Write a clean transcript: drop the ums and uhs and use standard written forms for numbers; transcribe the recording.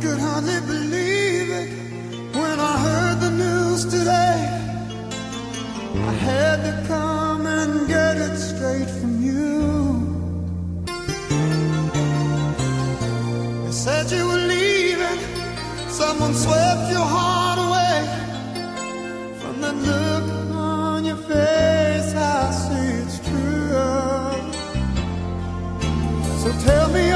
could hardly believe it when I heard the news today. I had to come and get it straight from you. They said you were leaving, someone swept your heart away. From the look on your face, I see it's true. So tell me